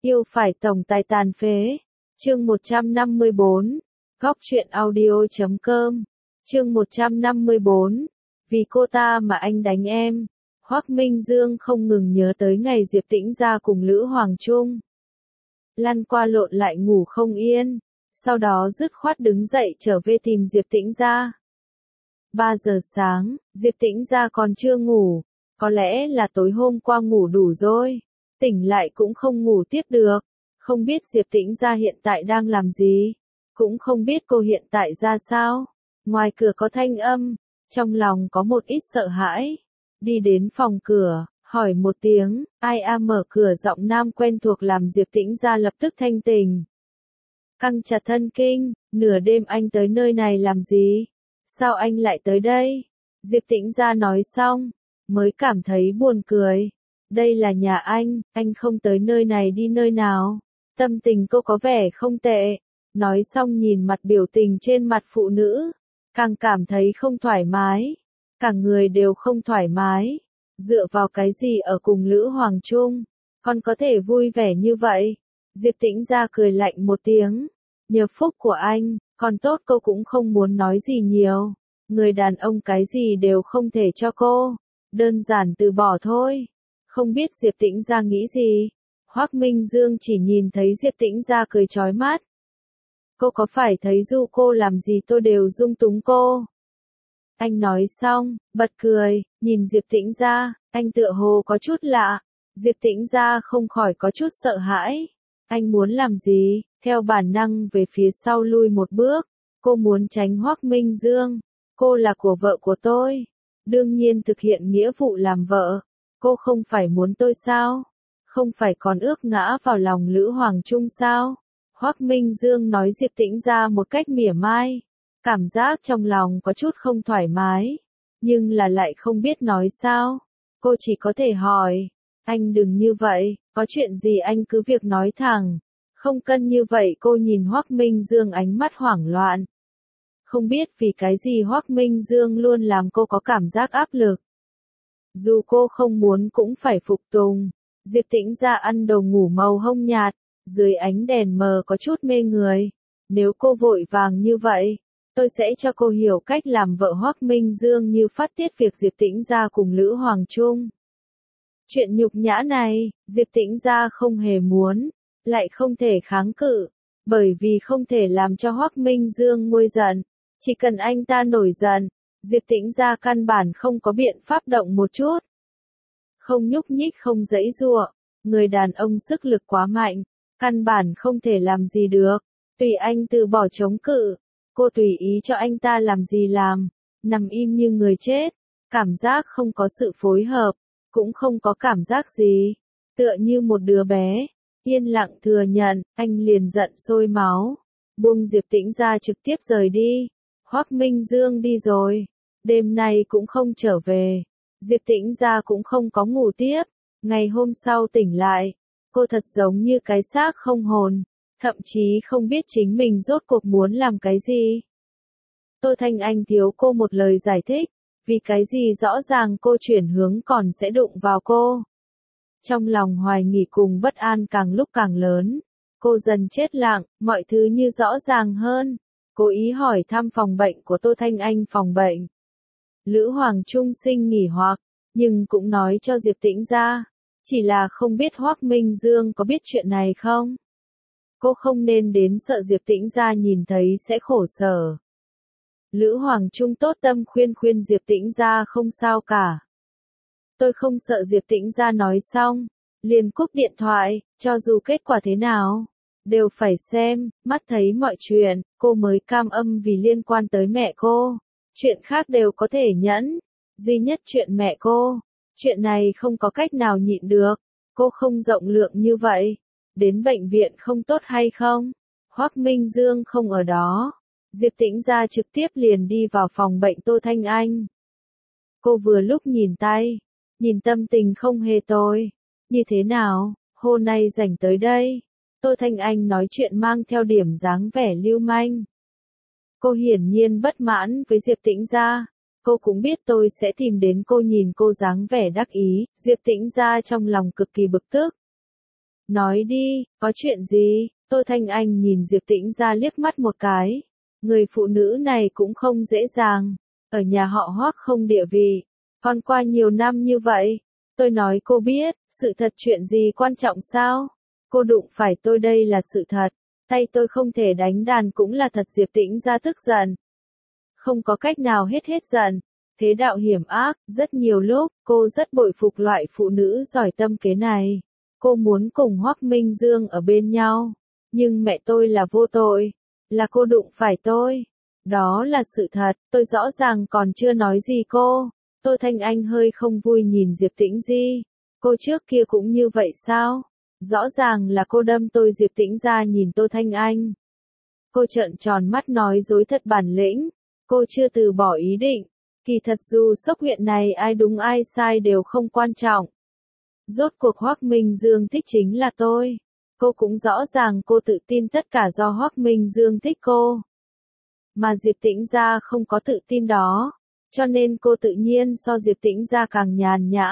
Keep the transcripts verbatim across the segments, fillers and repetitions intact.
Yêu phải tổng tài tàn phế. Chương một trăm năm mươi bốn. Góc truyện audio chấm com. Chương một trăm năm mươi bốn. Vì cô ta mà anh đánh em. Hoắc Minh Dương không ngừng nhớ tới ngày Diệp Tĩnh ra cùng Lữ Hoàng Trung. Lăn qua lộn lại ngủ không yên. Sau đó dứt khoát đứng dậy trở về tìm Diệp Tĩnh ra. ba giờ sáng, Diệp Tĩnh ra còn chưa ngủ. Có lẽ là tối hôm qua ngủ đủ rồi. Tỉnh lại cũng không ngủ tiếp được. Không biết Diệp Tĩnh ra hiện tại đang làm gì. Cũng không biết cô hiện tại ra sao. Ngoài cửa có thanh âm. Trong lòng có một ít sợ hãi. Đi đến phòng cửa, hỏi một tiếng, ai a mở cửa giọng nam quen thuộc làm Diệp Tĩnh ra lập tức thanh tỉnh. Căng chặt thân kinh, nửa đêm anh tới nơi này làm gì? Sao anh lại tới đây? Diệp Tĩnh ra nói xong, mới cảm thấy buồn cười. Đây là nhà anh, anh không tới nơi này đi nơi nào. Tâm tình cô có vẻ không tệ. Nói xong nhìn mặt biểu tình trên mặt phụ nữ, càng cảm thấy không thoải mái. Cả người đều không thoải mái. Dựa vào cái gì ở cùng Lữ Hoàng Trung, còn có thể vui vẻ như vậy? Diệp Tĩnh ra cười lạnh một tiếng. Nhờ phúc của anh, còn tốt cô cũng không muốn nói gì nhiều. Người đàn ông cái gì đều không thể cho cô. Đơn giản từ bỏ thôi. Không biết Diệp Tĩnh ra nghĩ gì. Hoắc Minh Dương chỉ nhìn thấy Diệp Tĩnh ra cười chói mắt. Cô có phải thấy dù cô làm gì tôi đều dung túng cô? Anh nói xong, bật cười, nhìn Diệp Tĩnh ra, anh tựa hồ có chút lạ. Diệp Tĩnh ra không khỏi có chút sợ hãi. Anh muốn làm gì? Theo bản năng về phía sau lui một bước. Cô muốn tránh Hoắc Minh Dương. Cô là của vợ của tôi. Đương nhiên thực hiện nghĩa vụ làm vợ. Cô không phải muốn tôi sao? Không phải còn ước ngã vào lòng Lữ Hoàng Trung sao? Hoắc Minh Dương nói Diệp Tĩnh ra một cách mỉa mai. Cảm giác trong lòng có chút không thoải mái. Nhưng là lại không biết nói sao. Cô chỉ có thể hỏi. Anh đừng như vậy, có chuyện gì anh cứ việc nói thẳng. Không cần như vậy. Cô nhìn Hoắc Minh Dương ánh mắt hoảng loạn. Không biết vì cái gì Hoắc Minh Dương luôn làm cô có cảm giác áp lực. Dù cô không muốn cũng phải phục tùng. Diệp Tĩnh ra ăn đồ ngủ màu hông nhạt, dưới ánh đèn mờ có chút mê người. Nếu cô vội vàng như vậy, tôi sẽ cho cô hiểu cách làm vợ Hoắc Minh Dương như phát tiết việc Diệp Tĩnh ra cùng Lữ Hoàng Trung. Chuyện nhục nhã này, Diệp Tĩnh ra không hề muốn, lại không thể kháng cự, bởi vì không thể làm cho Hoắc Minh Dương nguôi giận. Chỉ cần anh ta nổi giận, Diệp Tĩnh ra căn bản không có biện pháp động một chút. Không nhúc nhích không giãy giụa, người đàn ông sức lực quá mạnh, căn bản không thể làm gì được. Tùy anh từ bỏ chống cự, cô tùy ý cho anh ta làm gì làm, nằm im như người chết, cảm giác không có sự phối hợp, cũng không có cảm giác gì, tựa như một đứa bé, yên lặng thừa nhận, anh liền giận sôi máu, buông Diệp Tĩnh ra trực tiếp rời đi. Hoắc Minh Dương đi rồi, đêm nay cũng không trở về, Diệp Tĩnh ra cũng không có ngủ tiếp, ngày hôm sau tỉnh lại, cô thật giống như cái xác không hồn. Thậm chí không biết chính mình rốt cuộc muốn làm cái gì. Tô Thanh Anh thiếu cô một lời giải thích, vì cái gì rõ ràng cô chuyển hướng còn sẽ đụng vào cô. Trong lòng hoài nghi cùng bất an càng lúc càng lớn, cô dần chết lặng, mọi thứ như rõ ràng hơn. Cố ý hỏi thăm phòng bệnh của Tô Thanh Anh phòng bệnh. Lữ Hoàng Trung sinh nghỉ hoặc, nhưng cũng nói cho Diệp Tĩnh ra, chỉ là không biết Hoắc Minh Dương có biết chuyện này không? Cô không nên đến sợ Diệp Tĩnh ra nhìn thấy sẽ khổ sở. Lữ Hoàng Trung tốt tâm khuyên khuyên Diệp Tĩnh ra không sao cả. Tôi không sợ Diệp Tĩnh ra nói xong, liền cúp điện thoại, cho dù kết quả thế nào, đều phải xem, mắt thấy mọi chuyện, cô mới cam âm vì liên quan tới mẹ cô. Chuyện khác đều có thể nhẫn, duy nhất chuyện mẹ cô, chuyện này không có cách nào nhịn được, cô không rộng lượng như vậy. Đến bệnh viện không tốt hay không? Hoắc Minh Dương không ở đó. Diệp Tĩnh ra trực tiếp liền đi vào phòng bệnh Tô Thanh Anh. Cô vừa lúc nhìn tay, nhìn tâm tình không hề tồi. Như thế nào, hôm nay rảnh tới đây? Tô Thanh Anh nói chuyện mang theo điểm dáng vẻ lưu manh. Cô hiển nhiên bất mãn với Diệp Tĩnh ra. Cô cũng biết tôi sẽ tìm đến cô nhìn cô dáng vẻ đắc ý. Diệp Tĩnh ra trong lòng cực kỳ bực tức. Nói đi, có chuyện gì? Tô Thanh Anh nhìn Diệp Tĩnh Gia liếc mắt một cái. Người phụ nữ này cũng không dễ dàng. Ở nhà họ Hoắc không địa vị. Còn qua nhiều năm như vậy. Tôi nói cô biết, sự thật chuyện gì quan trọng sao? Cô đụng phải tôi đây là sự thật. Tay tôi không thể đánh đàn cũng là thật. Diệp Tĩnh Gia tức giận. Không có cách nào hết hết giận. Thế đạo hiểm ác, rất nhiều lúc, cô rất bội phục loại phụ nữ giỏi tâm kế này. Cô muốn cùng Hoắc Minh Dương ở bên nhau. Nhưng mẹ tôi là vô tội. Là cô đụng phải tôi. Đó là sự thật, tôi rõ ràng còn chưa nói gì cô. Tô Thanh Anh hơi không vui nhìn Diệp Tĩnh Di. Cô trước kia cũng như vậy sao? Rõ ràng là cô đâm tôi. Diệp Tĩnh Gia nhìn Tô Thanh Anh. Cô trợn tròn mắt nói dối thật bản lĩnh. Cô chưa từ bỏ ý định. Kỳ thật dù sốc huyện này ai đúng ai sai đều không quan trọng. Rốt cuộc Hoắc Minh Dương thích chính là tôi. Cô cũng rõ ràng cô tự tin tất cả do Hoắc Minh Dương thích cô. Mà Diệp Tĩnh Gia không có tự tin đó. Cho nên cô tự nhiên so Diệp Tĩnh Gia càng nhàn nhã.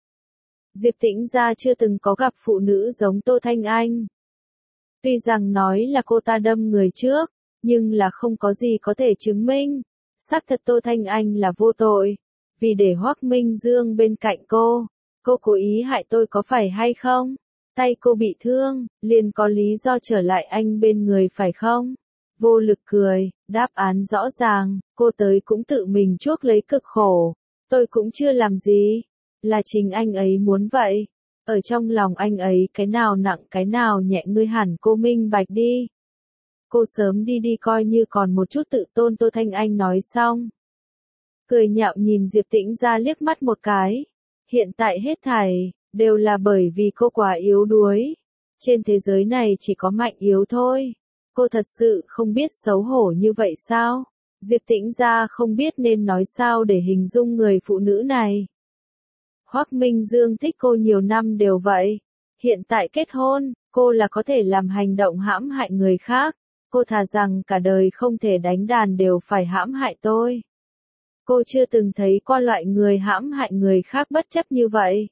Diệp Tĩnh Gia chưa từng có gặp phụ nữ giống Tô Thanh Anh. Tuy rằng nói là cô ta đâm người trước, nhưng là không có gì có thể chứng minh. Xác thật Tô Thanh Anh là vô tội. Vì để Hoắc Minh Dương bên cạnh cô, cô cố ý hại tôi có phải hay không? Tay cô bị thương, liền có lý do trở lại anh bên người phải không? Vô Lực cười, đáp án rõ ràng, cô tới cũng tự mình chuốc lấy cực khổ. Tôi cũng chưa làm gì. Là chính anh ấy muốn vậy. Ở trong lòng anh ấy cái nào nặng cái nào nhẹ ngươi hẳn cô minh bạch đi. Cô sớm đi đi coi như còn một chút tự tôn. Tô Thanh Anh nói xong. Cười nhạo nhìn Diệp Tĩnh Gia liếc mắt một cái. Hiện tại hết thảy, đều là bởi vì cô quá yếu đuối. Trên thế giới này chỉ có mạnh yếu thôi. Cô thật sự không biết xấu hổ như vậy sao? Diệp Tĩnh Gia không biết nên nói sao để hình dung người phụ nữ này. Hoắc Minh Dương thích cô nhiều năm đều vậy. Hiện tại kết hôn, cô là có thể làm hành động hãm hại người khác. Cô thà rằng cả đời không thể đánh đàn đều phải hãm hại tôi. Cô chưa từng thấy qua loại người hãm hại người khác bất chấp như vậy.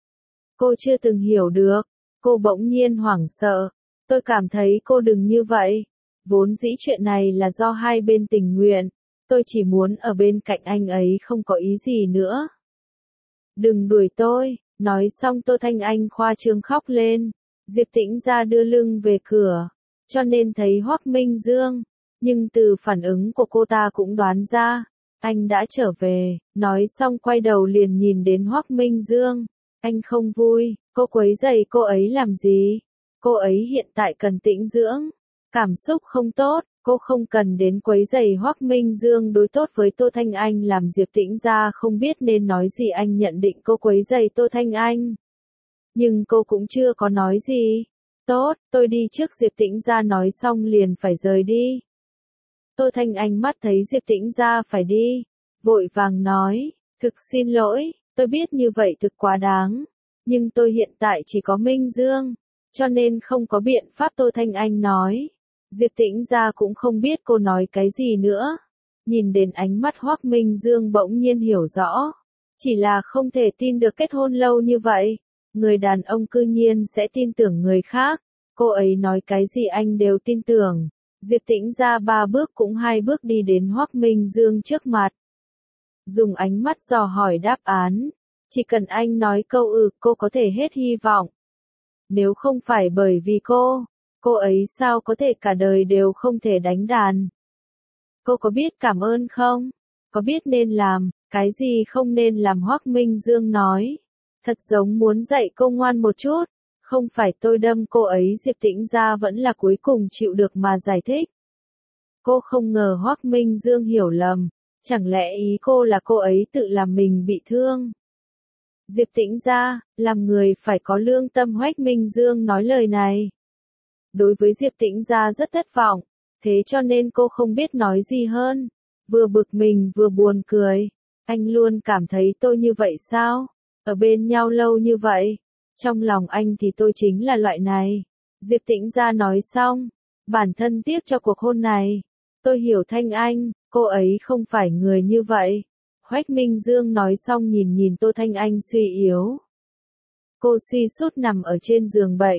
Cô chưa từng hiểu được. Cô bỗng nhiên hoảng sợ. Tôi cảm thấy cô đừng như vậy. Vốn dĩ chuyện này là do hai bên tình nguyện. Tôi chỉ muốn ở bên cạnh anh ấy không có ý gì nữa. Đừng đuổi tôi. Nói xong Tô Thanh Anh khoa trương khóc lên. Diệp Tĩnh Gia đưa lưng về cửa. Cho nên thấy Hoắc Minh Dương. Nhưng từ phản ứng của cô ta cũng đoán ra. Anh đã trở về. Nói xong quay đầu liền nhìn đến Hoắc Minh Dương. Anh không vui. Cô quấy rầy cô ấy làm gì? Cô ấy hiện tại cần tĩnh dưỡng. Cảm xúc không tốt. Cô không cần đến quấy rầy. Hoắc Minh Dương đối tốt với Tô Thanh Anh làm Diệp Tĩnh Gia không biết nên nói gì. Anh nhận định cô quấy rầy Tô Thanh Anh. Nhưng cô cũng chưa có nói gì. Tốt, tôi đi trước. Diệp Tĩnh Gia nói xong liền phải rời đi. Tô Thanh Anh mắt thấy Diệp Tĩnh Gia phải đi. Vội vàng nói, thực xin lỗi, tôi biết như vậy thực quá đáng. Nhưng tôi hiện tại chỉ có Minh Dương. Cho nên không có biện pháp. Tô Thanh Anh nói. Diệp Tĩnh Gia cũng không biết cô nói cái gì nữa. Nhìn đến ánh mắt Hoắc Minh Dương bỗng nhiên hiểu rõ. Chỉ là không thể tin được kết hôn lâu như vậy. Người đàn ông cư nhiên sẽ tin tưởng người khác. Cô ấy nói cái gì anh đều tin tưởng. Diệp Tĩnh Gia ba bước cũng hai bước đi đến Hoắc Minh Dương trước mặt. Dùng ánh mắt dò hỏi đáp án. Chỉ cần anh nói câu ừ cô có thể hết hy vọng. Nếu không phải bởi vì cô, cô ấy sao có thể cả đời đều không thể đánh đàn. Cô có biết cảm ơn không? Có biết nên làm, cái gì không nên làm? Hoắc Minh Dương nói. Thật giống muốn dạy cô ngoan một chút. Không phải tôi đâm cô ấy. Diệp Tĩnh Gia vẫn là cuối cùng chịu được mà giải thích. Cô không ngờ Hoắc Minh Dương hiểu lầm. Chẳng lẽ ý cô là cô ấy tự làm mình bị thương? Diệp Tĩnh Gia, làm người phải có lương tâm. Hoắc Minh Dương nói lời này. Đối với Diệp Tĩnh Gia rất thất vọng. Thế cho nên cô không biết nói gì hơn. Vừa bực mình vừa buồn cười. Anh luôn cảm thấy tôi như vậy sao? Ở bên nhau lâu như vậy. Trong lòng anh thì tôi chính là loại này. Diệp Tĩnh Gia nói xong. Bản thân tiếc cho cuộc hôn này. Tôi hiểu Thanh Anh, cô ấy không phải người như vậy. Hoắc Minh Dương nói xong nhìn nhìn Tô Thanh Anh suy yếu. Cô suy sút nằm ở trên giường bệnh.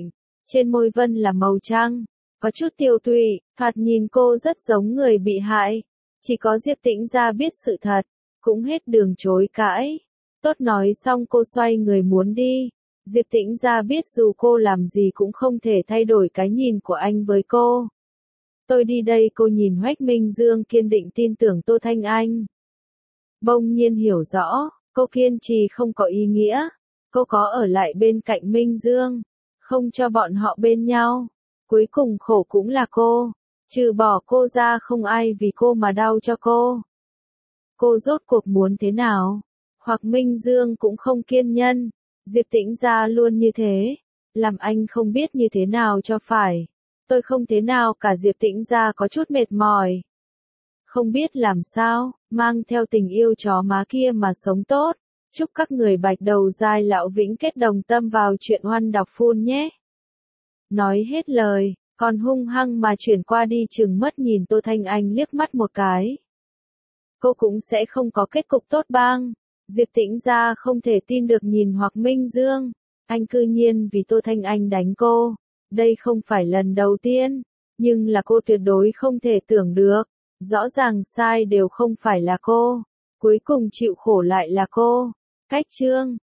trên môi Vân là màu trắng, có chút tiêu tụy, thoạt nhìn cô rất giống người bị hại. Chỉ có Diệp Tĩnh Gia biết sự thật, cũng hết đường chối cãi. Tốt nói xong cô xoay người muốn đi. Diệp Tĩnh Gia biết dù cô làm gì cũng không thể thay đổi cái nhìn của anh với cô. Tôi đi đây, cô nhìn Hoắc Minh Dương kiên định tin tưởng Tô Thanh Anh. Bỗng nhiên hiểu rõ, cô kiên trì không có ý nghĩa. Cô có ở lại bên cạnh Minh Dương, không cho bọn họ bên nhau. Cuối cùng khổ cũng là cô, trừ bỏ cô ra không ai vì cô mà đau cho cô. Cô rốt cuộc muốn thế nào? Hoặc Minh Dương cũng không kiên nhẫn, Diệp Tĩnh Gia luôn như thế, làm anh không biết như thế nào cho phải. Tôi không thế nào cả, Diệp Tĩnh Gia có chút mệt mỏi. Không biết làm sao, mang theo tình yêu chó má kia mà sống tốt. Chúc các người bạch đầu dai lão vĩnh kết đồng tâm vào chuyện Oan đọc phun nhé. Nói hết lời, còn hung hăng mà chuyển qua đi, chừng mất nhìn Tô Thanh Anh liếc mắt một cái. Cô cũng sẽ không có kết cục tốt bang. Diệp Tĩnh Gia không thể tin được nhìn Hoặc Minh Dương. Anh cư nhiên vì Tô Thanh Anh đánh cô. Đây không phải lần đầu tiên, nhưng là cô tuyệt đối không thể tưởng được. Rõ ràng sai đều không phải là cô, cuối cùng chịu khổ lại là cô. Cách chương